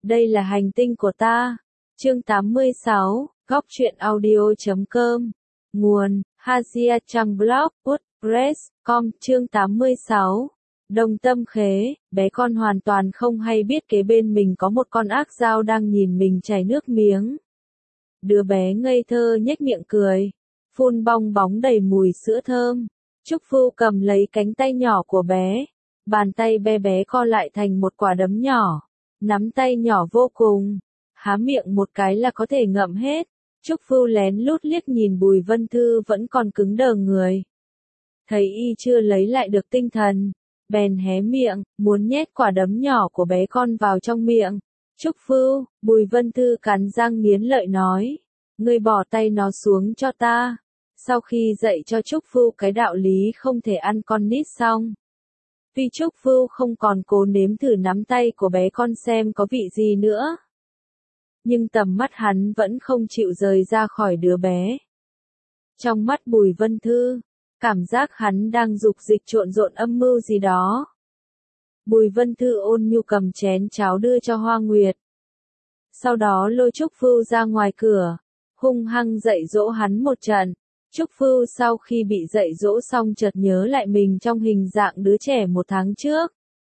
Đây là hành tinh của ta. Chương 86, Góc truyện audio.com. Nguồn: Hazia trang blog, WordPress.com. Chương 86. Đồng Tâm Khế, bé con hoàn toàn không hay biết kế bên mình có một con ác dao đang nhìn mình chảy nước miếng. Đứa bé ngây thơ nhếch miệng cười, phun bong bóng đầy mùi sữa thơm. Trúc Phu cầm lấy cánh tay nhỏ của bé, bàn tay bé bé co lại thành một quả đấm nhỏ, nắm tay nhỏ vô cùng, há miệng một cái là có thể ngậm hết. Trúc Phu lén lút liếc nhìn Bùi Vân Thư vẫn còn cứng đờ người. Thấy y chưa lấy lại được tinh thần, bèn hé miệng, muốn nhét quả đấm nhỏ của bé con vào trong miệng. Trúc Phu, Bùi Vân Thư cắn răng nghiến lợi nói, ngươi bỏ tay nó xuống cho ta. Sau khi dạy cho Trúc Phu cái đạo lý không thể ăn con nít xong, vì Trúc Phu không còn cố nếm thử nắm tay của bé con xem có vị gì nữa, nhưng tầm mắt hắn vẫn không chịu rời ra khỏi đứa bé. Trong mắt Bùi Vân Thư, cảm giác hắn đang dục dịch trộn rộn âm mưu gì đó. Bùi Vân Thư ôn nhu cầm chén cháo đưa cho Hoa Nguyệt. Sau đó lôi Trúc Phu ra ngoài cửa, hung hăng dạy dỗ hắn một trận. Trúc Phu sau khi bị dạy dỗ xong chợt nhớ lại mình trong hình dạng đứa trẻ 1 tháng trước.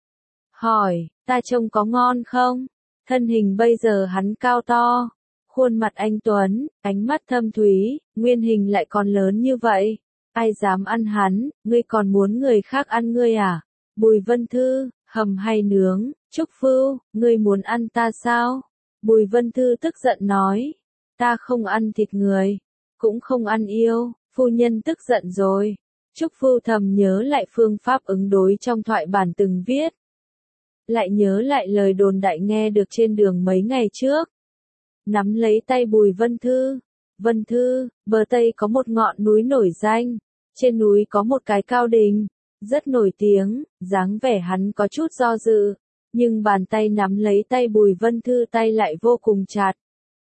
Hỏi, ta trông có ngon không? Thân hình bây giờ hắn cao to, khuôn mặt anh tuấn, ánh mắt thâm thúy, nguyên hình lại còn lớn như vậy. Ai dám ăn hắn, ngươi còn muốn người khác ăn ngươi à? Bùi Vân Thư, hầm hay nướng? Trúc Phu, ngươi muốn ăn ta sao? Bùi Vân Thư tức giận nói, ta không ăn thịt người, cũng không ăn yêu. Phu nhân tức giận rồi. Trúc Phu thầm nhớ lại phương pháp ứng đối trong thoại bản từng viết. Lại nhớ lại lời đồn đại nghe được trên đường mấy ngày trước. Nắm lấy tay Bùi Vân Thư. Vân Thư, bờ Tây có một ngọn núi nổi danh. Trên núi có một cái cao đình, rất nổi tiếng, dáng vẻ hắn có chút do dự. Nhưng bàn tay nắm lấy tay Bùi Vân Thư tay lại vô cùng chặt.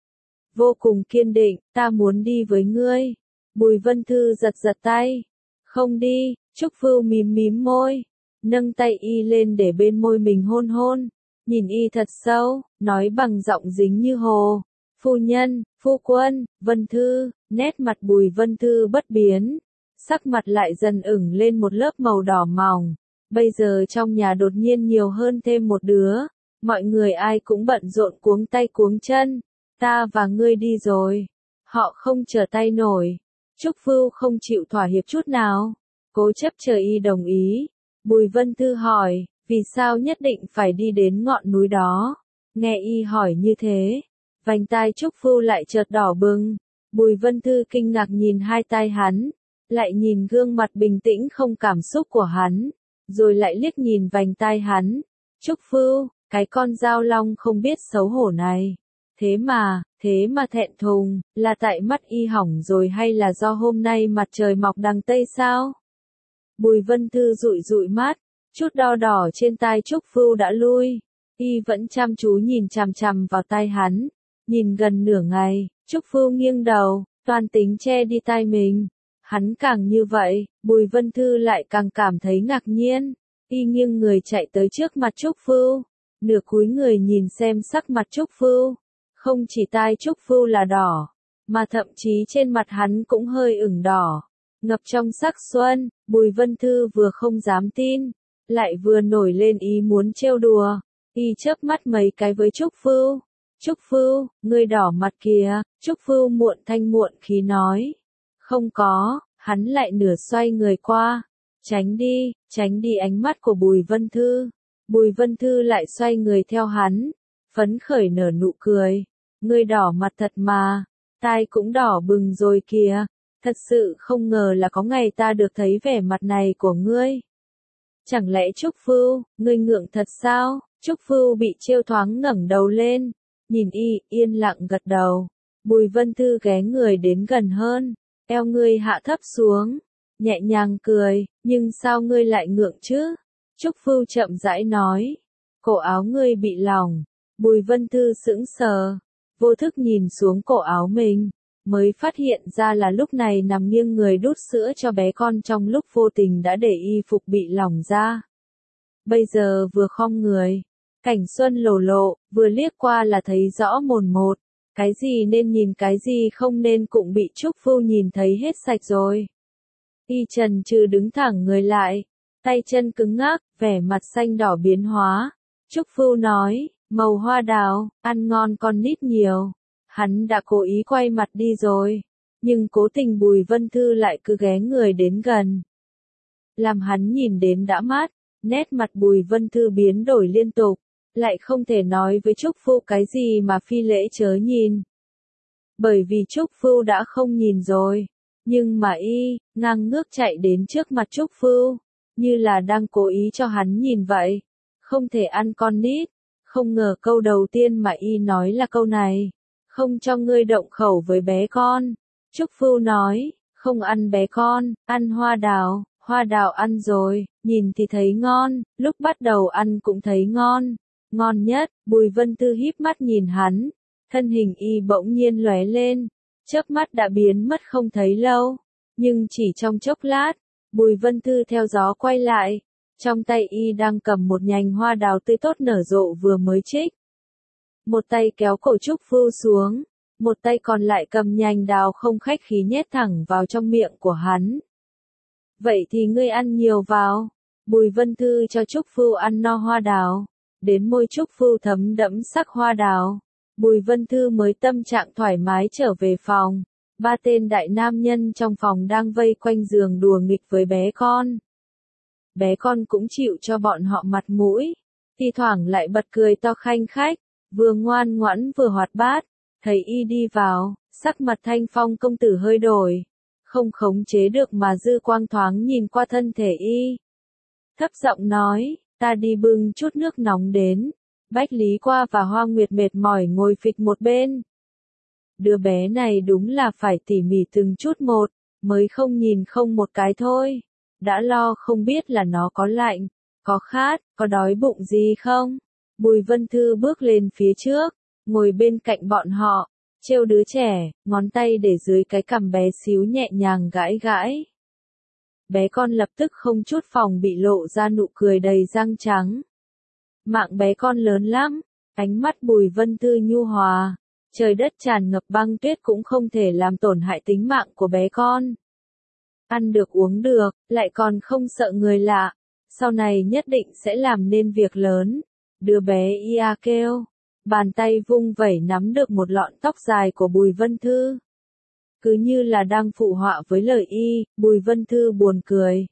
Vô cùng kiên định, ta muốn đi với ngươi. Bùi Vân Thư giật giật tay. Không đi. Trúc Phu mím mím môi, nâng tay y lên để bên môi mình hôn hôn. Nhìn y thật sâu, nói bằng giọng dính như hồ. Phu nhân, phu quân, Vân Thư. Nét mặt Bùi Vân Thư bất biến, sắc mặt lại dần ửng lên một lớp màu đỏ mỏng. Bây giờ trong nhà đột nhiên nhiều hơn thêm một đứa. Mọi người ai cũng bận rộn cuống tay cuống chân. Ta và ngươi đi rồi. Họ không trở tay nổi. Trúc Phu không chịu thỏa hiệp chút nào, cố chấp chờ y đồng ý. Bùi Vân Thư hỏi, vì sao nhất định phải đi đến ngọn núi đó? Nghe y hỏi như thế, vành tai Trúc Phu lại chợt đỏ bừng. Bùi Vân Thư kinh ngạc nhìn hai tai hắn, lại nhìn gương mặt bình tĩnh không cảm xúc của hắn, rồi lại liếc nhìn vành tai hắn. Trúc Phu, cái con dao long không biết xấu hổ này. Thế mà thẹn thùng, là tại mắt y hỏng rồi hay là do hôm nay mặt trời mọc đằng Tây sao? Bùi Vân Thư dụi dụi mắt, chút đo đỏ trên tai Trúc Phu đã lui. Y vẫn chăm chú nhìn chằm chằm vào tai hắn, nhìn gần nửa ngày, Trúc Phu nghiêng đầu, toan tính che đi tai mình. Hắn càng như vậy, Bùi Vân Thư lại càng cảm thấy ngạc nhiên. Y nghiêng người chạy tới trước mặt Trúc Phu, nửa cúi người nhìn xem sắc mặt Trúc Phu. Không chỉ tai Trúc Phu là đỏ, mà thậm chí trên mặt hắn cũng hơi ửng đỏ, ngập trong sắc xuân. Bùi Vân Thư vừa không dám tin, lại vừa nổi lên ý muốn trêu đùa. Y chớp mắt mấy cái với Trúc Phu. Trúc Phu, ngươi đỏ mặt kìa. Trúc Phu muộn thanh muộn khí nói. Không có. Hắn lại nửa xoay người qua. Tránh đi ánh mắt của Bùi Vân Thư. Bùi Vân Thư lại xoay người theo hắn, phấn khởi nở nụ cười. Ngươi đỏ mặt thật mà, tai cũng đỏ bừng rồi kìa. Thật sự không ngờ là có ngày ta được thấy vẻ mặt này của ngươi. Chẳng lẽ Trúc Phu, ngươi ngượng thật sao? Trúc Phu bị trêu thoáng ngẩng đầu lên, nhìn y, yên lặng gật đầu. Bùi Vân Thư ghé người đến gần hơn, eo ngươi hạ thấp xuống, nhẹ nhàng cười, nhưng sao ngươi lại ngượng chứ? Trúc Phu chậm rãi nói, cổ áo ngươi bị lỏng. Bùi Vân Thư sững sờ, vô thức nhìn xuống cổ áo mình, mới phát hiện ra là lúc này nằm nghiêng người đút sữa cho bé con trong lúc vô tình đã để y phục bị lỏng ra. Bây giờ vừa khom người, Cảnh xuân lồ lộ, vừa liếc qua là thấy rõ mồn một. Cái gì nên nhìn cái gì không nên cũng bị Trúc Phu nhìn thấy hết sạch rồi. Y Trần Trừ đứng thẳng người lại, tay chân cứng ngắc, vẻ mặt xanh đỏ biến hóa. Trúc Phu nói, màu hoa đào, ăn ngon con nít nhiều. Hắn đã cố ý quay mặt đi rồi, nhưng cố tình Bùi Vân Thư lại cứ ghé người đến gần. Làm hắn nhìn đến đã mát, nét mặt Bùi Vân Thư biến đổi liên tục, lại không thể nói với Trúc Phu cái gì mà phi lễ chớ nhìn. Bởi vì Trúc Phu đã không nhìn rồi, nhưng mà y, ngang ngước chạy đến trước mặt Trúc Phu, như là đang cố ý cho hắn nhìn vậy. Không thể ăn con nít, không ngờ câu đầu tiên mà y nói là câu này. Không cho ngươi động khẩu với bé con. Trúc Phu nói, không ăn bé con, ăn hoa đào ăn rồi, nhìn thì thấy ngon, lúc bắt đầu ăn cũng thấy ngon. Ngon nhất, Bùi Vân Thư híp mắt nhìn hắn, thân hình y bỗng nhiên lóe lên, chớp mắt đã biến mất không thấy lâu, nhưng chỉ trong chốc lát, Bùi Vân Thư theo gió quay lại, trong tay y đang cầm một nhành hoa đào tươi tốt nở rộ vừa mới trích. Một tay kéo cổ Trúc Phu xuống, một tay còn lại cầm nhành đào không khách khí nhét thẳng vào trong miệng của hắn. Vậy thì ngươi ăn nhiều vào. Bùi Vân Thư cho Trúc Phu ăn no hoa đào, đến môi Trúc Phu thấm đẫm sắc hoa đào. Bùi Vân Thư mới tâm trạng thoải mái trở về phòng. Ba tên đại nam nhân trong phòng đang vây quanh giường đùa nghịch với bé con. Bé con cũng chịu cho bọn họ mặt mũi, thi thoảng lại bật cười to khanh khách, vừa ngoan ngoãn vừa hoạt bát. Thấy y đi vào, sắc mặt Thanh Phong công tử hơi đổi, không khống chế được mà dư quang thoáng nhìn qua thân thể y. Thấp giọng nói, ta đi bưng chút nước nóng đến. Bách Lý Qua và Hoa Nguyệt mệt mỏi ngồi phịch một bên. Đứa bé này đúng là phải tỉ mỉ từng chút một, mới không nhìn không một cái thôi. Đã lo không biết là nó có lạnh, có khát, có đói bụng gì không. Bùi Vân Thư bước lên phía trước, ngồi bên cạnh bọn họ, trêu đứa trẻ, ngón tay để dưới cái cằm bé xíu nhẹ nhàng gãi gãi. Bé con lập tức không chút phòng bị lộ ra nụ cười đầy răng trắng. Mạng bé con lớn lắm, ánh mắt Bùi Vân Thư nhu hòa, trời đất tràn ngập băng tuyết cũng không thể làm tổn hại tính mạng của bé con. Ăn được uống được, lại còn không sợ người lạ, sau này nhất định sẽ làm nên việc lớn. Đứa bé ia kêu, bàn tay vung vẩy nắm được một lọn tóc dài của Bùi Vân Thư. Cứ như là đang phụ họa với lời y, Bùi Vân Thư buồn cười.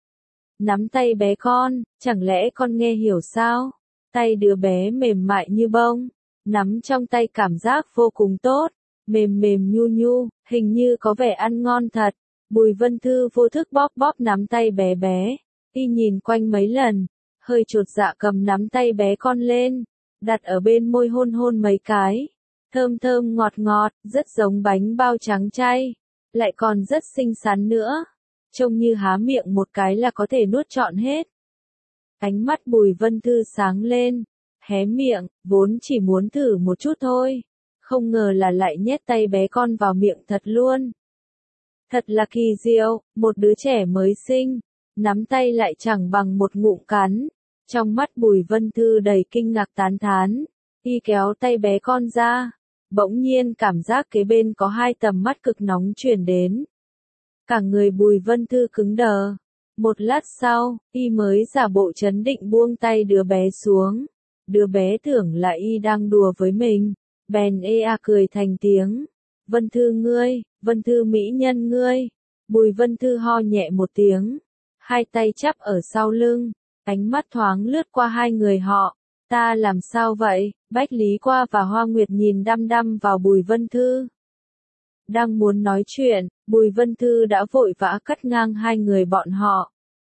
Nắm tay bé con, chẳng lẽ con nghe hiểu sao? Tay đứa bé mềm mại như bông, nắm trong tay cảm giác vô cùng tốt, mềm mềm nhu nhu, hình như có vẻ ăn ngon thật. Bùi Vân Thư vô thức bóp bóp nắm tay bé bé, y nhìn quanh mấy lần, hơi chột dạ cầm nắm tay bé con lên, đặt ở bên môi hôn hôn mấy cái, thơm thơm ngọt ngọt, rất giống bánh bao trắng chay, lại còn rất xinh xắn nữa, trông như há miệng một cái là có thể nuốt trọn hết. Ánh mắt Bùi Vân Thư sáng lên, hé miệng, vốn chỉ muốn thử một chút thôi, không ngờ là lại nhét tay bé con vào miệng thật luôn. Thật là kỳ diệu, một đứa trẻ mới sinh, nắm tay lại chẳng bằng một ngụm cắn. Trong mắt Bùi Vân Thư đầy kinh ngạc tán thán, y kéo tay bé con ra, bỗng nhiên cảm giác kế bên có hai tầm mắt cực nóng truyền đến. Cả người Bùi Vân Thư cứng đờ. Một lát sau, y mới giả bộ trấn định buông tay đứa bé xuống. Đứa bé tưởng là y đang đùa với mình, bèn cười thành tiếng. Vân Thư ngươi, Vân Thư mỹ nhân ngươi. Bùi Vân Thư ho nhẹ một tiếng, hai tay chắp ở sau lưng, ánh mắt thoáng lướt qua hai người họ. Ta làm sao vậy? Bách Lý Qua và Hoa Nguyệt nhìn đăm đăm vào Bùi Vân Thư. Đang muốn nói chuyện, Bùi Vân Thư đã vội vã cắt ngang hai người bọn họ.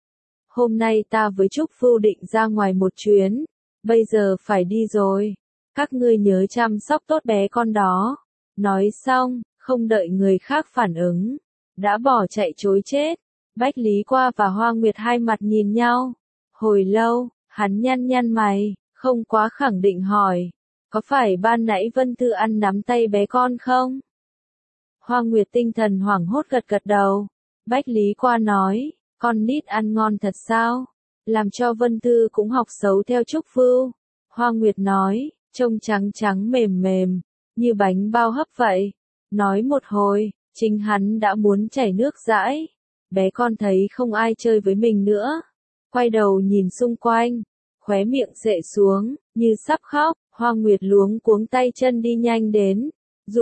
Hôm nay ta với Trúc Phu định ra ngoài một chuyến, bây giờ phải đi rồi. Các ngươi nhớ chăm sóc tốt bé con đó. Nói xong, không đợi người khác phản ứng, đã bỏ chạy trối chết. Bách Lý Qua và Hoa Nguyệt hai mặt nhìn nhau. Hồi lâu, hắn nhăn nhăn mày, không quá khẳng định hỏi, có phải ban nãy Vân Thư ăn nắm tay bé con không? Hoa Nguyệt tinh thần hoảng hốt gật gật đầu. Bách Lý Qua nói, con nít ăn ngon thật sao? Làm cho Vân Thư cũng học xấu theo Trúc Phu. Hoa Nguyệt nói, trông trắng trắng mềm mềm, như bánh bao hấp vậy. Nói một hồi, chính hắn đã muốn chảy nước dãi. Bé con thấy không ai chơi với mình nữa. Quay đầu nhìn xung quanh, khóe miệng xệ xuống, như sắp khóc. Hoa Nguyệt luống cuống tay chân đi nhanh đến. Dụ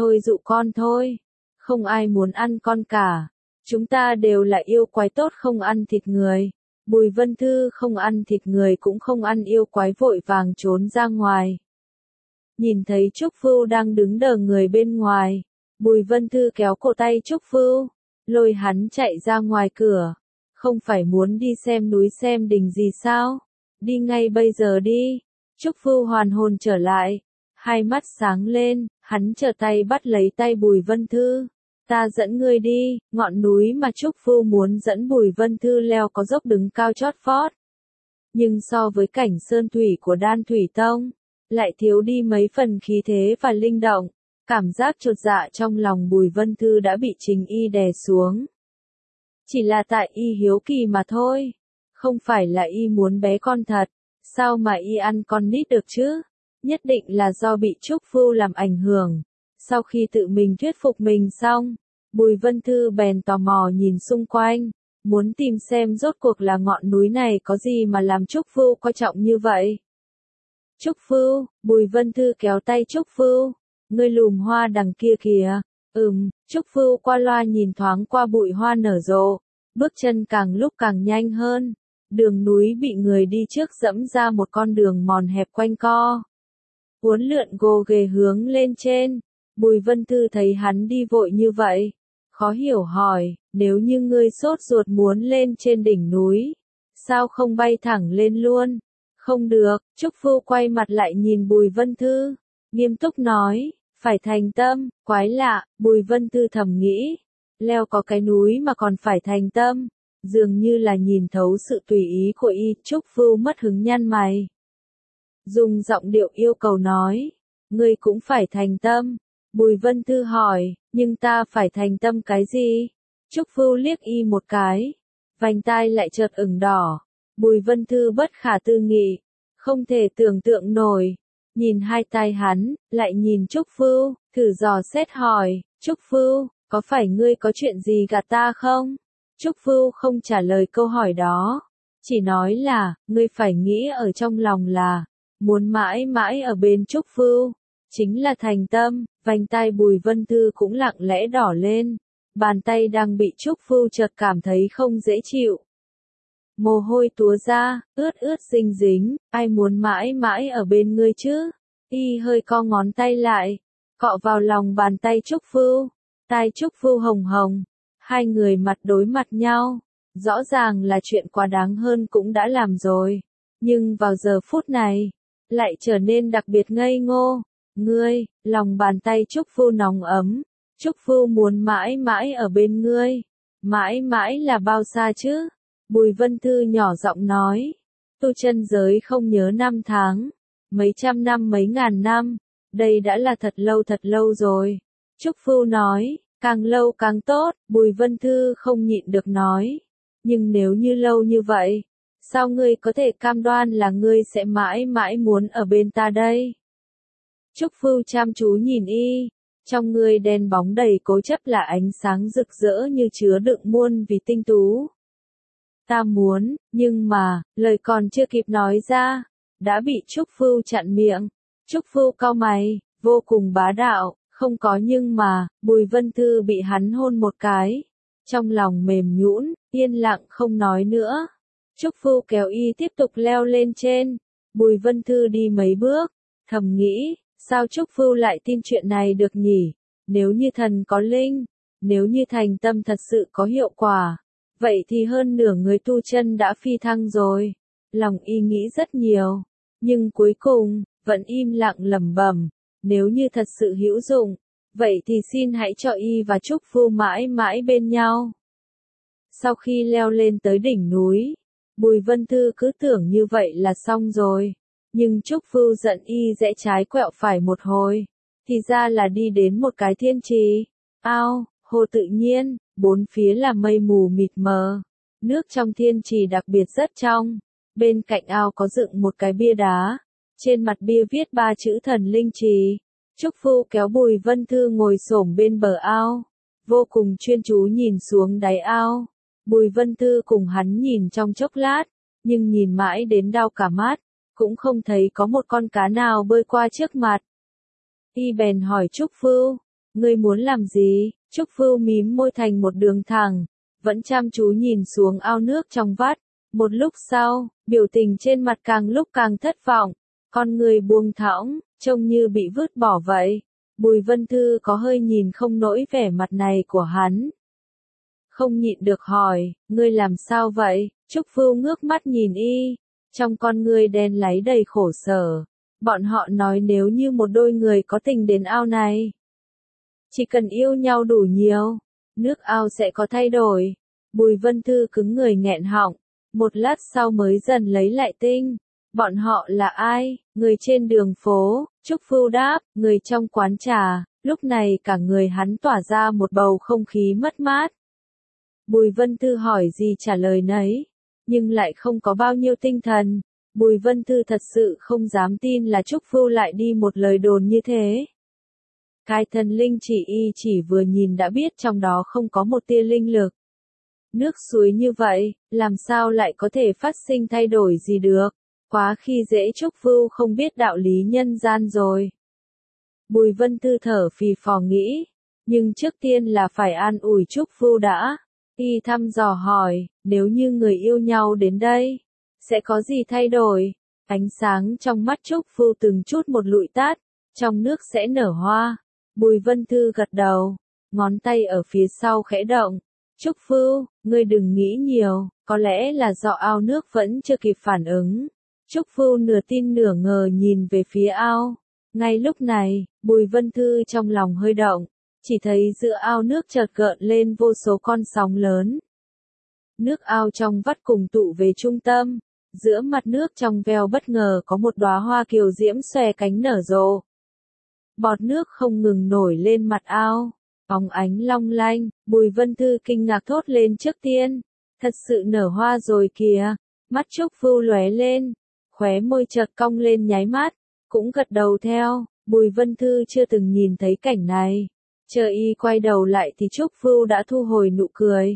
con thôi. Không ai muốn ăn con cả. Chúng ta đều là yêu quái tốt không ăn thịt người. Bùi Vân Thư không ăn thịt người cũng không ăn yêu quái, vội vàng trốn ra ngoài. Nhìn thấy Trúc Phưu đang đứng đờ người bên ngoài, Bùi Vân Thư kéo cổ tay Trúc Phưu, lôi hắn chạy ra ngoài cửa. Không phải muốn đi xem núi xem đình gì sao? Đi ngay bây giờ đi. Trúc Phưu hoàn hồn trở lại, hai mắt sáng lên, hắn trở tay bắt lấy tay Bùi Vân Thư. Ta dẫn ngươi đi. Ngọn núi mà Trúc Phưu muốn dẫn Bùi Vân Thư leo có dốc đứng cao chót vót. Nhưng so với cảnh sơn thủy của Đan Thủy Tông, lại thiếu đi mấy phần khí thế và linh động. Cảm giác chột dạ trong lòng Bùi Vân Thư đã bị Trình Y đè xuống. Chỉ là tại Y hiếu kỳ mà thôi. Không phải là Y muốn bé con thật. Sao mà Y ăn con nít được chứ? Nhất định là do bị Trúc Phưu làm ảnh hưởng. Sau khi tự mình thuyết phục mình xong, Bùi Vân Thư bèn tò mò nhìn xung quanh, muốn tìm xem rốt cuộc là ngọn núi này có gì mà làm Trúc Phưu coi trọng như vậy. Trúc Phưu, Bùi Vân Thư kéo tay Trúc Phưu, ngươi lùm hoa đằng kia kìa. Trúc Phưu qua loa nhìn thoáng qua bụi hoa nở rộ, bước chân càng lúc càng nhanh hơn. Đường núi bị người đi trước dẫm ra một con đường mòn hẹp quanh co. Uốn lượn gồ ghề hướng lên trên. Bùi Vân Thư thấy hắn đi vội như vậy, khó hiểu hỏi, nếu như ngươi sốt ruột muốn lên trên đỉnh núi, sao không bay thẳng lên luôn? Không được. Trúc Phưu quay mặt lại nhìn Bùi Vân Thư, nghiêm túc nói, phải thành tâm. Quái lạ, Bùi Vân Thư thầm nghĩ, leo có cái núi mà còn phải thành tâm, dường như là nhìn thấu sự tùy ý của Y. Trúc Phưu mất hứng nhăn mày, dùng giọng điệu yêu cầu nói, ngươi cũng phải thành tâm. Bùi Vân Thư hỏi, nhưng ta phải thành tâm cái gì? Trúc Phưu liếc Y một cái, vành tai lại chợt ửng đỏ. Bùi Vân Thư bất khả tư nghị, không thể tưởng tượng nổi. Nhìn hai tai hắn, lại nhìn Trúc Phưu, thử dò xét hỏi, Trúc Phưu, có phải ngươi có chuyện gì gạt ta không? Trúc Phưu không trả lời câu hỏi đó, chỉ nói là, ngươi phải nghĩ ở trong lòng là, muốn mãi mãi ở bên Trúc Phưu, chính là thành tâm. Vành tai Bùi Vân Thư cũng lặng lẽ đỏ lên, bàn tay đang bị Trúc Phưu chợt cảm thấy không dễ chịu. Mồ hôi túa ra, ướt ướt dính dính, ai muốn mãi mãi ở bên ngươi chứ? Y hơi co ngón tay lại, cọ vào lòng bàn tay Trúc Phưu, tai Trúc Phưu hồng hồng, hai người mặt đối mặt nhau, rõ ràng là chuyện quá đáng hơn cũng đã làm rồi, nhưng vào giờ phút này, lại trở nên đặc biệt ngây ngô. Ngươi, lòng bàn tay Trúc Phưu nóng ấm, Trúc Phưu muốn mãi mãi ở bên ngươi, mãi mãi là bao xa chứ? Bùi Vân Thư nhỏ giọng nói, tu chân giới không nhớ năm tháng, mấy trăm năm mấy ngàn năm, đây đã là thật lâu rồi. Trúc Phưu nói, càng lâu càng tốt. Bùi Vân Thư không nhịn được nói, nhưng nếu như lâu như vậy, sao ngươi có thể cam đoan là ngươi sẽ mãi mãi muốn ở bên ta đây? Trúc Phưu chăm chú nhìn Y, trong ngươi đen bóng đầy cố chấp là ánh sáng rực rỡ như chứa đựng muôn vì tinh tú. Ta muốn, nhưng mà, lời còn chưa kịp nói ra, đã bị Trúc Phưu chặn miệng. Trúc Phưu cau mày, vô cùng bá đạo, không có nhưng mà. Bùi Vân Thư bị hắn hôn một cái, trong lòng mềm nhũn, yên lặng không nói nữa. Trúc Phưu kéo Y tiếp tục leo lên trên. Bùi Vân Thư đi mấy bước, thầm nghĩ, sao Trúc Phưu lại tin chuyện này được nhỉ? Nếu như thần có linh, nếu như thành tâm thật sự có hiệu quả, vậy thì hơn nửa người tu chân đã phi thăng rồi. Lòng Y nghĩ rất nhiều, nhưng cuối cùng, vẫn im lặng lẩm bẩm, nếu như thật sự hữu dụng, vậy thì xin hãy cho Y và Trúc Phưu mãi mãi bên nhau. Sau khi leo lên tới đỉnh núi, Bùi Vân Thư cứ tưởng như vậy là xong rồi. Nhưng Trúc Phưu giận Y rẽ trái quẹo phải một hồi, thì ra là đi đến một cái thiên trì. Ao, hồ tự nhiên, bốn phía là mây mù mịt mờ. Nước trong thiên trì đặc biệt rất trong. Bên cạnh ao có dựng một cái bia đá. Trên mặt bia viết 3 chữ Thần Linh Trì. Trúc Phu kéo Bùi Vân Thư ngồi xổm bên bờ ao, vô cùng chuyên chú nhìn xuống đáy ao. Bùi Vân Thư cùng hắn nhìn trong chốc lát, nhưng nhìn mãi đến đau cả mắt, cũng không thấy có một con cá nào bơi qua trước mặt. Y bèn hỏi Trúc Phu, ngươi muốn làm gì? Trúc Phu mím môi thành một đường thẳng, vẫn chăm chú nhìn xuống ao nước trong vắt. Một lúc sau, biểu tình trên mặt càng lúc càng thất vọng, con người buông thõng, trông như bị vứt bỏ vậy. Bùi Vân Thư có hơi nhìn không nổi vẻ mặt này của hắn. Không nhịn được hỏi, ngươi làm sao vậy? Trúc Phu ngước mắt nhìn y, trong con ngươi đen láy đầy khổ sở. Bọn họ nói nếu như một đôi người có tình đến ao này, chỉ cần yêu nhau đủ nhiều, nước ao sẽ có thay đổi. Bùi Vân Thư cứng người nghẹn họng, một lát sau mới dần lấy lại tinh. Bọn họ là ai? Người trên đường phố, Trúc Phu đáp, người trong quán trà. Lúc này cả người hắn tỏa ra một bầu không khí mất mát. Bùi Vân Thư hỏi gì trả lời nấy, nhưng lại không có bao nhiêu tinh thần. Bùi Vân Thư thật sự không dám tin là Trúc Phu lại đi một lời đồn như thế. Cái thần linh chỉ y chỉ vừa nhìn đã biết trong đó không có một tia linh lực. Nước suối như vậy, làm sao lại có thể phát sinh thay đổi gì được? Quá khi dễ Trúc Phu không biết đạo lý nhân gian rồi. Bùi Vân Thư thở phì phò nghĩ, nhưng trước tiên là phải an ủi Trúc Phu đã. Y thăm dò hỏi, nếu như người yêu nhau đến đây, sẽ có gì thay đổi? Ánh sáng trong mắt Trúc Phu từng chút một lụi tắt, trong nước sẽ nở hoa. Bùi Vân Thư gật đầu, ngón tay ở phía sau khẽ động. Trúc Phu, ngươi đừng nghĩ nhiều, có lẽ là do ao nước vẫn chưa kịp phản ứng. Trúc Phu nửa tin nửa ngờ nhìn về phía ao. Ngay lúc này, Bùi Vân Thư trong lòng hơi động, chỉ thấy giữa ao nước chợt gợn lên vô số con sóng lớn. Nước ao trong vắt cùng tụ về trung tâm, giữa mặt nước trong veo bất ngờ có một đóa hoa kiều diễm xòe cánh nở rộ. Bọt nước không ngừng nổi lên mặt ao, óng ánh long lanh. Bùi Vân Thư kinh ngạc thốt lên trước tiên, thật sự nở hoa rồi kìa. Mắt Trúc Phu lóe lên, khóe môi chợt cong lên nháy mắt, cũng gật đầu theo. Bùi Vân Thư chưa từng nhìn thấy cảnh này, chờ y quay đầu lại thì Trúc Phu đã thu hồi nụ cười.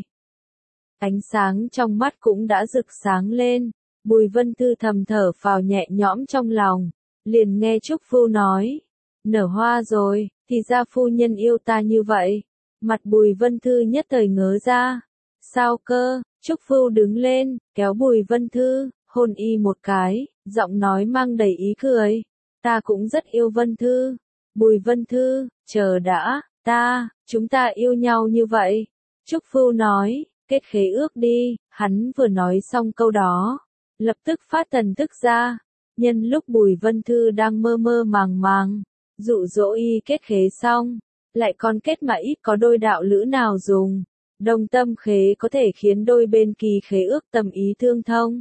Ánh sáng trong mắt cũng đã rực sáng lên, Bùi Vân Thư thầm thở phào nhẹ nhõm trong lòng, liền nghe Trúc Phu nói, nở hoa rồi, thì ra phu nhân yêu ta như vậy. Mặt Bùi Vân Thư nhất thời ngớ ra. Sao cơ? Trúc Phu đứng lên, kéo Bùi Vân Thư, hôn y một cái, giọng nói mang đầy ý cười. Ta cũng rất yêu Vân Thư. Bùi Vân Thư, chờ đã, chúng ta yêu nhau như vậy. Trúc Phu nói, kết khế ước đi. Hắn vừa nói xong câu đó, lập tức phát thần thức ra. Nhân lúc Bùi Vân Thư đang mơ mơ màng màng, dụ dỗ y kết khế xong, lại còn kết mà ít có đôi đạo lữ nào dùng. Đồng tâm khế có thể khiến đôi bên kỳ khế ước tâm ý tương thông,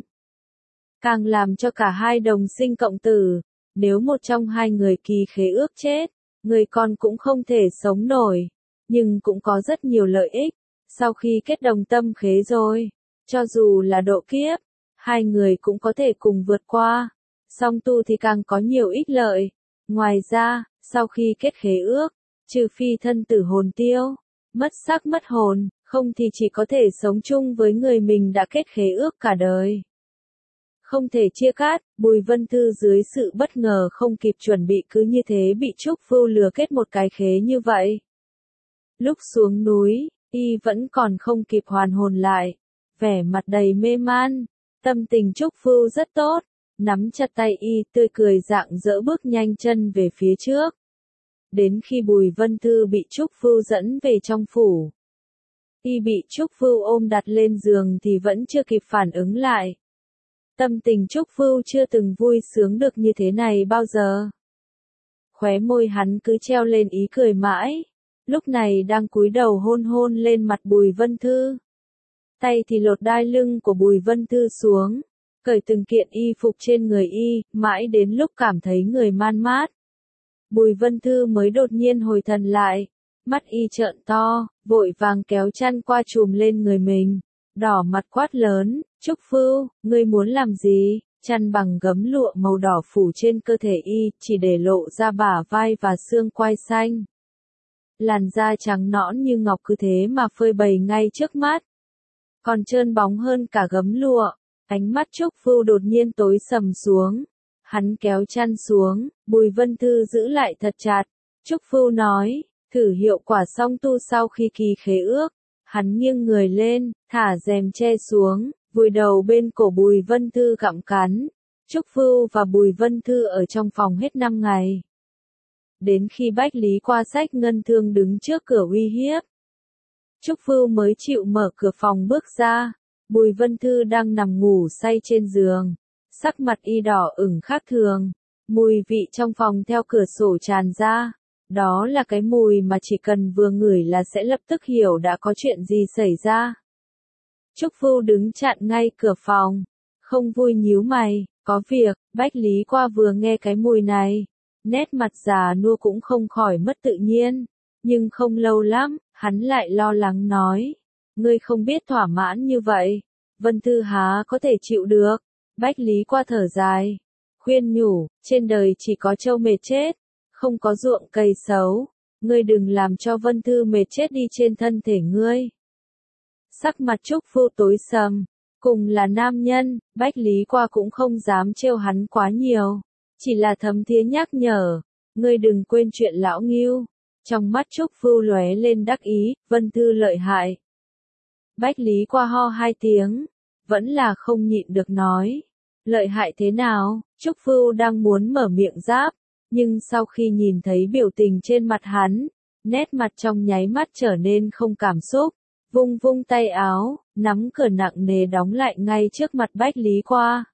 càng làm cho cả hai đồng sinh cộng tử. Nếu một trong hai người kỳ khế ước chết, người con cũng không thể sống nổi, nhưng cũng có rất nhiều lợi ích. Sau khi kết đồng tâm khế rồi, cho dù là độ kiếp, hai người cũng có thể cùng vượt qua. Song tu thì càng có nhiều ích lợi. Ngoài ra, sau khi kết khế ước, trừ phi thân tử hồn tiêu, mất xác mất hồn, không thì chỉ có thể sống chung với người mình đã kết khế ước cả đời. Không thể chia cắt. Bùi Vân Thư dưới sự bất ngờ không kịp chuẩn bị cứ như thế bị Trúc Phu lừa kết một cái khế như vậy. Lúc xuống núi, y vẫn còn không kịp hoàn hồn lại, vẻ mặt đầy mê man. Tâm tình Trúc Phu rất tốt, nắm chặt tay y tươi cười rạng rỡ bước nhanh chân về phía trước. Đến khi Bùi Vân Thư bị Trúc Phu dẫn về trong phủ, y bị Trúc Phu ôm đặt lên giường thì vẫn chưa kịp phản ứng lại. Tâm tình Trúc Phu chưa từng vui sướng được như thế này bao giờ. Khóe môi hắn cứ treo lên ý cười mãi, lúc này đang cúi đầu hôn hôn lên mặt Bùi Vân Thư. Tay thì lột đai lưng của Bùi Vân Thư xuống, cởi từng kiện y phục trên người y, mãi đến lúc cảm thấy người man mát. Bùi Vân Thư mới đột nhiên hồi thần lại, mắt y trợn to, vội vàng kéo chăn qua trùm lên người mình, đỏ mặt quát lớn, Trúc Phu, ngươi muốn làm gì? chăn bằng gấm lụa màu đỏ phủ trên cơ thể y, chỉ để lộ ra bả vai và xương quai xanh. Làn da trắng nõn như ngọc cứ thế mà phơi bày ngay trước mắt. Còn trơn bóng hơn cả gấm lụa. Ánh mắt Trúc Vưu đột nhiên tối sầm xuống. Hắn kéo chăn xuống, Bùi Vân Thư giữ lại thật chặt. Trúc Vưu nói, thử hiệu quả song tu sau khi kỳ khế ước. Hắn nghiêng người lên, thả rèm che xuống, vùi đầu bên cổ Bùi Vân Thư gặm cắn. Trúc Vưu và Bùi Vân Thư ở trong phòng hết 5 ngày. Đến khi Bách Lý qua xách ngân thương đứng trước cửa uy hiếp, Trúc Vưu mới chịu mở cửa phòng bước ra. Bùi Vân Thư đang nằm ngủ say trên giường, sắc mặt y đỏ ửng khác thường, mùi vị trong phòng theo cửa sổ tràn ra. Đó là cái mùi mà chỉ cần vừa ngửi là sẽ lập tức hiểu đã có chuyện gì xảy ra. Trúc Vưu đứng chặn ngay cửa phòng, không vui nhíu mày, có việc. Bách Lý qua vừa nghe cái mùi này, nét mặt già nua cũng không khỏi mất tự nhiên, nhưng không lâu lắm, hắn lại lo lắng nói, ngươi không biết thỏa mãn như vậy, Vân Thư há có thể chịu được. Bách Lý qua thở dài, khuyên nhủ, trên đời chỉ có trâu mệt chết, không có ruộng cày xấu, ngươi đừng làm cho Vân Thư mệt chết đi trên thân thể ngươi. Sắc mặt Trúc Vưu tối sầm, cùng là nam nhân, Bách Lý qua cũng không dám trêu hắn quá nhiều, chỉ là thấm thía nhắc nhở, ngươi đừng quên chuyện lão Ngưu. Trong mắt Trúc Vưu lóe lên đắc ý, Vân Thư lợi hại. Bách Lý qua ho 2 tiếng, vẫn là không nhịn được nói, lợi hại thế nào? Trúc Vưu đang muốn mở miệng giáp, nhưng sau khi nhìn thấy biểu tình trên mặt hắn, nét mặt trong nháy mắt trở nên không cảm xúc, vung vung tay áo, nắm cửa nặng nề đóng lại ngay trước mặt Bách Lý qua.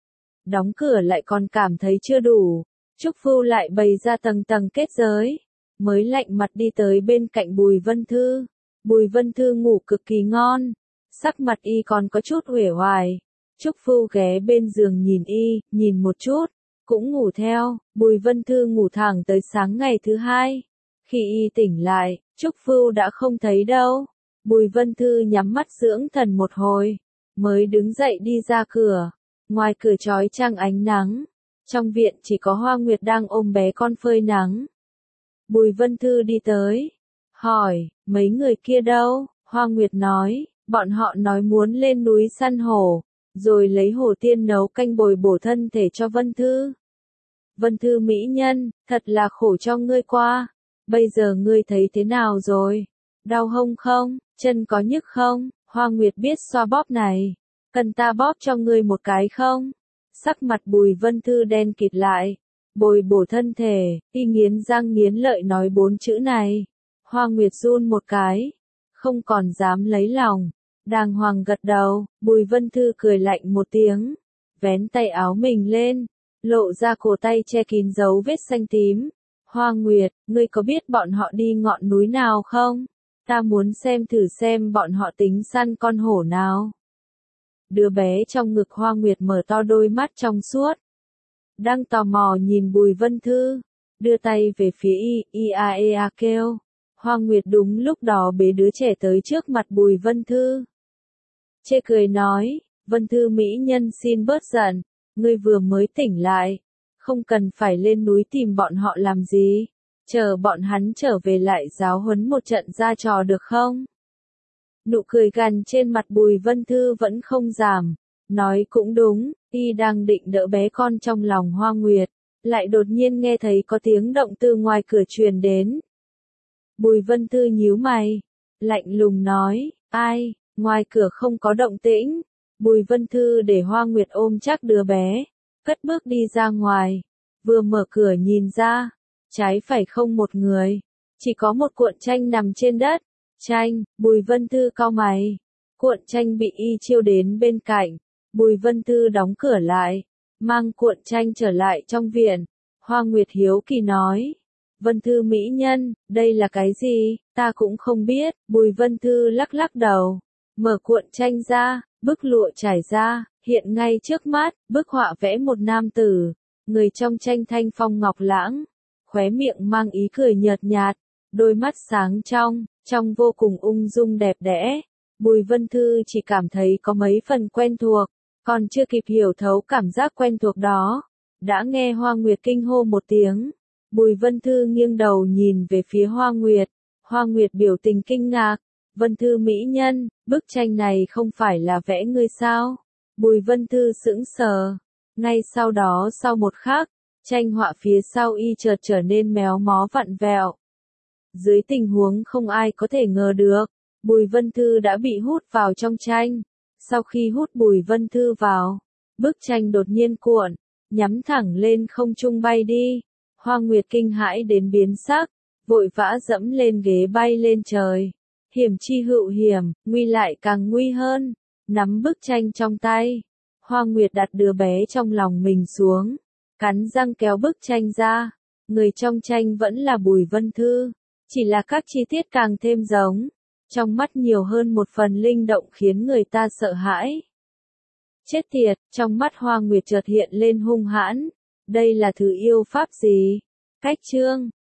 Đóng cửa lại còn cảm thấy chưa đủ, Trúc Vưu lại bày ra tầng tầng kết giới, mới lạnh mặt đi tới bên cạnh Bùi Vân Thư. Bùi Vân Thư ngủ cực kỳ ngon, sắc mặt y còn có chút uể oải. Trúc Vưu ghé bên giường nhìn y, nhìn một chút, cũng ngủ theo. Bùi Vân Thư ngủ thẳng tới sáng ngày thứ 2. Khi y tỉnh lại, Trúc Vưu đã không thấy đâu. Bùi Vân Thư nhắm mắt dưỡng thần một hồi, mới đứng dậy đi ra cửa. Ngoài cửa chói chang ánh nắng, trong viện chỉ có Hoa Nguyệt đang ôm bé con phơi nắng. Bùi Vân Thư đi tới, hỏi, mấy người kia đâu? Hoa Nguyệt nói, bọn họ nói muốn lên núi săn hổ, rồi lấy hổ tiên nấu canh bồi bổ thân thể cho Vân Thư. Vân Thư mỹ nhân, thật là khổ cho ngươi qua. Bây giờ ngươi thấy thế nào rồi? Đau hông không? Chân có nhức không? Hoa Nguyệt biết xoa bóp này. Cần ta bóp cho ngươi một cái không? Sắc mặt Bùi Vân Thư đen kịt lại. Bồi bổ thân thể, y nghiến răng nghiến lợi nói 4 chữ này. Hoa Nguyệt run một cái, không còn dám lấy lòng. Đàng hoàng gật đầu, Bùi Vân Thư cười lạnh một tiếng, vén tay áo mình lên, lộ ra cổ tay che kín dấu vết xanh tím. Hoa Nguyệt, ngươi có biết bọn họ đi ngọn núi nào không? Ta muốn thử xem bọn họ tính săn con hổ nào. Đứa bé trong ngực Hoa Nguyệt mở to đôi mắt trong suốt, đang tò mò nhìn Bùi Vân Thư, đưa tay về phía y, kêu. Hoa Nguyệt đúng lúc đó bế đứa trẻ tới trước mặt Bùi Vân Thư. Chê cười nói, Vân Thư mỹ nhân xin bớt giận, ngươi vừa mới tỉnh lại, không cần phải lên núi tìm bọn họ làm gì, chờ bọn hắn trở về lại giáo huấn một trận ra trò được không? Nụ cười gằn trên mặt Bùi Vân Thư vẫn không giảm, nói cũng đúng, y đang định đỡ bé con trong lòng Hoa Nguyệt, lại đột nhiên nghe thấy có tiếng động từ ngoài cửa truyền đến. Bùi Vân Thư nhíu mày, lạnh lùng nói, ai? Ngoài cửa không có động tĩnh. Bùi Vân Thư để Hoa Nguyệt ôm chắc đứa bé, cất bước đi ra ngoài. Vừa mở cửa nhìn ra, trái phải không một người, chỉ có một cuộn tranh nằm trên đất. Tranh, Bùi Vân Thư cau mày. Cuộn tranh bị y chiêu đến bên cạnh. Bùi Vân Thư đóng cửa lại, mang cuộn tranh trở lại trong viện. Hoa Nguyệt hiếu kỳ nói, Vân Thư mỹ nhân, đây là cái gì? Ta cũng không biết. Bùi Vân Thư lắc lắc đầu, mở cuộn tranh ra, bức lụa trải ra, hiện ngay trước mắt, bức họa vẽ một nam tử, người trong tranh thanh phong ngọc lãng, khóe miệng mang ý cười nhợt nhạt, đôi mắt sáng trong vô cùng ung dung đẹp đẽ. Bùi Vân Thư chỉ cảm thấy có mấy phần quen thuộc, Còn chưa kịp hiểu thấu cảm giác quen thuộc đó, đã nghe Hoa Nguyệt kinh hô một tiếng. Bùi Vân Thư nghiêng đầu nhìn về phía Hoa Nguyệt. Hoa Nguyệt biểu tình kinh ngạc. Vân Thư mỹ nhân, bức tranh này không phải là vẽ ngươi sao? Bùi Vân Thư sững sờ. Ngay sau đó sau một khắc, tranh họa phía sau y chợt trở nên méo mó vặn vẹo. Dưới tình huống không ai có thể ngờ được, Bùi Vân Thư đã bị hút vào trong tranh. Sau khi hút Bùi Vân Thư vào, bức tranh đột nhiên cuộn, nhắm thẳng lên không trung bay đi. Hoa Nguyệt kinh hãi đến biến sắc, vội vã dẫm lên ghế bay lên trời. Hiểm chi hữu hiểm, nguy lại càng nguy hơn. Nắm bức tranh trong tay, Hoa Nguyệt đặt đứa bé trong lòng mình xuống, cắn răng kéo bức tranh ra. Người trong tranh vẫn là Bùi Vân Thư, chỉ là các chi tiết càng thêm giống. Trong mắt nhiều hơn một phần linh động khiến người ta sợ hãi. Chết tiệt, trong mắt Hoa Nguyệt chợt hiện lên hung hãn. Đây là thứ yêu pháp gì? Cách chương